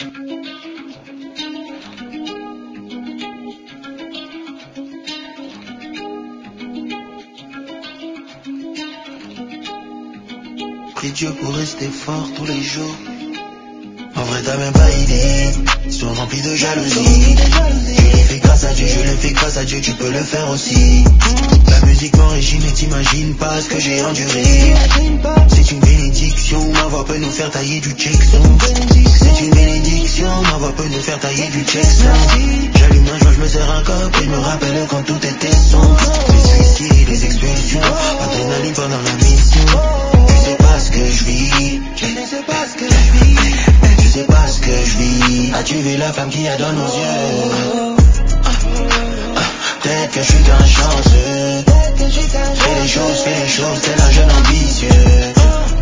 Prie Dieu pour rester fort tous les jours. En vrai t'as même pas idée, ils sont remplis de jalousie. Je l'ai fait grâce à Dieu, je l'ai fait grâce à Dieu, tu peux le faire aussi. La musique m'enrichit mais t'imagines pas ce que j'ai enduré. C'est une bénédiction, ma voix peut nous faire tailler du Jackson. C'est une bénédiction, ma voix peut nous faire tailler du Jackson. J'allume un joint, je me sers un cop et je me rappelle quand tout était sombre. Les suicides, les expulsions, adrénaline pendant la mission. Tu sais pas ce que je vis, tu ne sais pas ce que je vis. Tu sais pas ce que je vis. As-tu vu la femme qui a dans nos yeux? Peut-être que je suis qu'un chanceux. Fais les choses, t'es un jeune ambitieux.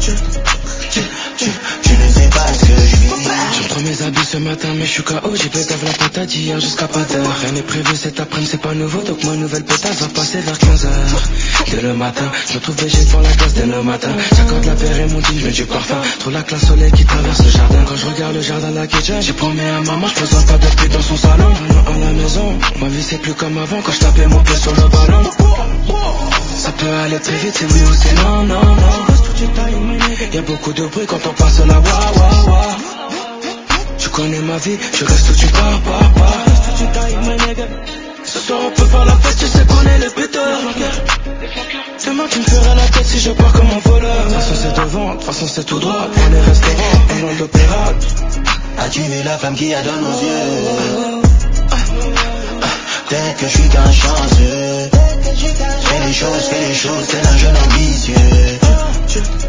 Tu ne sais pas ce que je vis. Je reprends mes habits ce matin mais je suis KO. J'ai pétave la patate d'hier jusqu'à pas d'heure. Rien n'est prévu cet après-midi, c'est pas nouveau. Donc ma nouvelle pétasse va passer vers 15h. Dès le matin, je me trouve végé devant la glace dès le matin. J'accorde la paire et mon digne, je mets du parfum. Trop la classe soleil qui traverse le jardin. Quand je regarde le jardin la kitchen, j'ai promis à maman, je présente pas de pied dans son salon. À la maison, ma vie c'est plus comme avant. Quand je tapais mon pied sur le ballon. Ça peut aller très vite, c'est oui ou c'est non, non, non. Y'a beaucoup de bruit quand on passe la wa wa wa. Tu connais ma vie, je reste où tu pars. Ce soir on peut faire la fête, tu sais qu'on est les péteurs. Demain tu me feras la tête si je pars comme un voleur. De toute façon c'est devant, de toute façon c'est tout droit. Pour les restaurants, un nom d'opéra. As-tu vu la femme qui a dans nos yeux? Peut-être que je suis qu'un chanceux. Fais les choses, t'es un jeune ambitieux.